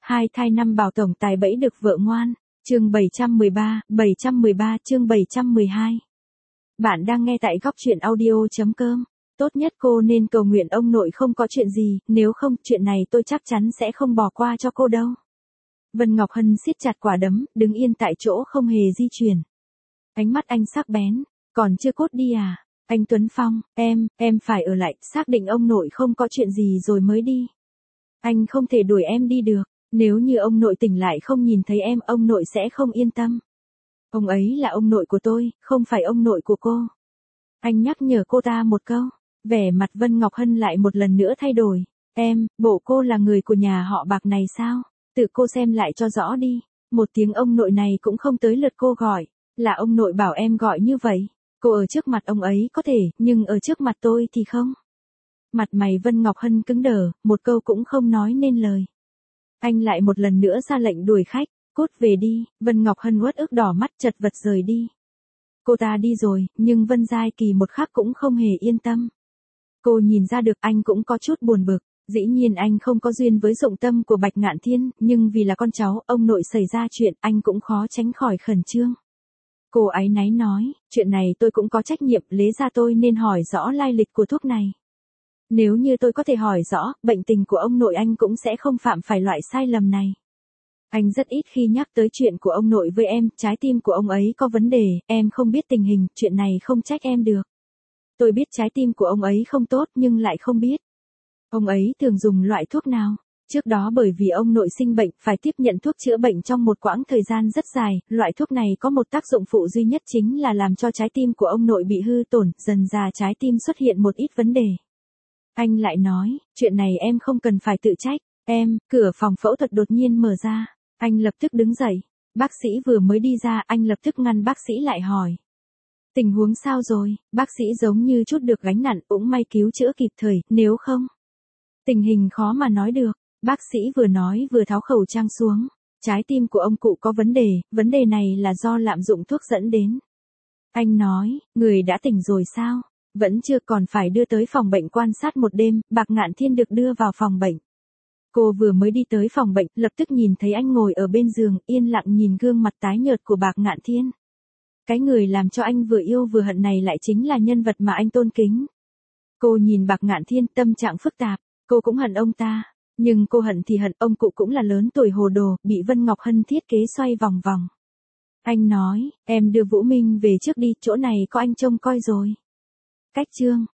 Hai thai năm bảo tổng tài bẫy được vợ ngoan. Chương 713 chương 712. Bạn đang nghe tại góc truyện audio.com. Tốt nhất cô nên cầu nguyện ông nội không có chuyện gì, nếu không, chuyện này tôi chắc chắn sẽ không bỏ qua cho cô đâu. Vân Ngọc Hân siết chặt quả đấm, đứng yên tại chỗ không hề di chuyển. Ánh mắt anh sắc bén, còn chưa cốt đi à? Anh Tuấn Phong, em phải ở lại, xác định ông nội không có chuyện gì rồi mới đi. Anh không thể đuổi em đi được, nếu như ông nội tỉnh lại không nhìn thấy em, ông nội sẽ không yên tâm. Ông ấy là ông nội của tôi, không phải ông nội của cô. Anh nhắc nhở cô ta một câu, vẻ mặt Vân Ngọc Hân lại một lần nữa thay đổi. Bộ cô là người của nhà họ Bạc này sao? Tự cô xem lại cho rõ đi. Một tiếng ông nội này cũng không tới lượt cô gọi, là ông nội bảo em gọi như vậy. Cô ở trước mặt ông ấy có thể, nhưng ở trước mặt tôi thì không. Mặt mày Vân Ngọc Hân cứng đờ, một câu cũng không nói nên lời. Anh lại một lần nữa ra lệnh đuổi khách, cút về đi. Vân Ngọc Hân uất ức đỏ mắt chật vật rời đi. Cô ta đi rồi, nhưng Vân Giai Kỳ một khắc cũng không hề yên tâm. Cô nhìn ra được anh cũng có chút buồn bực. Dĩ nhiên anh không có duyên với dụng tâm của Bạch Ngạn Thiên, nhưng vì là con cháu, ông nội xảy ra chuyện, anh cũng khó tránh khỏi khẩn trương. Cô áy náy nói, chuyện này tôi cũng có trách nhiệm, lẽ ra tôi nên hỏi rõ lai lịch của thuốc này. Nếu như tôi có thể hỏi rõ, bệnh tình của ông nội anh cũng sẽ không phạm phải loại sai lầm này. Anh rất ít khi nhắc tới chuyện của ông nội với em, trái tim của ông ấy có vấn đề, em không biết tình hình, chuyện này không trách em được. Tôi biết trái tim của ông ấy không tốt nhưng lại không biết. Ông ấy thường dùng loại thuốc nào? Trước đó bởi vì ông nội sinh bệnh, phải tiếp nhận thuốc chữa bệnh trong một quãng thời gian rất dài, loại thuốc này có một tác dụng phụ duy nhất chính là làm cho trái tim của ông nội bị hư tổn, dần dà trái tim xuất hiện một ít vấn đề. Anh lại nói, chuyện này em không cần phải tự trách, cửa phòng phẫu thuật đột nhiên mở ra, anh lập tức đứng dậy, bác sĩ vừa mới đi ra, anh lập tức ngăn bác sĩ lại hỏi. Tình huống sao rồi? Bác sĩ giống như chút được gánh nặng, cũng may cứu chữa kịp thời, nếu không. Tình hình khó mà nói được, bác sĩ vừa nói vừa tháo khẩu trang xuống, trái tim của ông cụ có vấn đề này là do lạm dụng thuốc dẫn đến. Anh nói, người đã tỉnh rồi sao? Vẫn chưa, còn phải đưa tới phòng bệnh quan sát một đêm. Bạc Ngạn Thiên được đưa vào phòng bệnh. Cô vừa mới đi tới phòng bệnh, lập tức nhìn thấy anh ngồi ở bên giường, yên lặng nhìn gương mặt tái nhợt của Bạc Ngạn Thiên. Cái người làm cho anh vừa yêu vừa hận này lại chính là nhân vật mà anh tôn kính. Cô nhìn Bạc Ngạn Thiên, tâm trạng phức tạp, cô cũng hận ông ta, nhưng cô hận thì hận, ông cụ cũng là lớn tuổi hồ đồ, bị Vân Ngọc Hân thiết kế xoay vòng vòng. Anh nói, em đưa Vũ Minh về trước đi, chỗ này có anh trông coi rồi. Cách chương